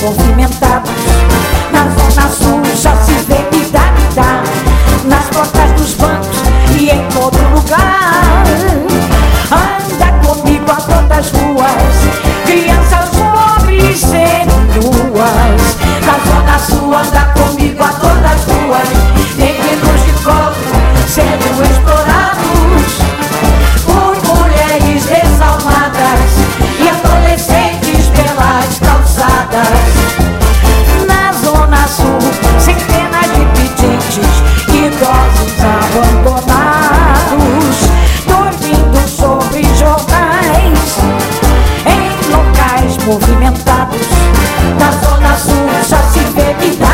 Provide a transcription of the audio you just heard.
movimentados. Na Zona Sul já se vê me dá, nas portas dos bancos e em todo lugar. Anda comigo a todas as ruas, crianças pobres seminuas. Na Zona Sul anda comigo a todas as ruas, meninos de colo sendo explorados por mulheres desalmadas e adolescentes pelas calçadas. Na Zona Sul, centenas de pedintes, idosos abandonados, dormindo sobre jornais, em locais movimentados. Na Zona Sul já se vê vida.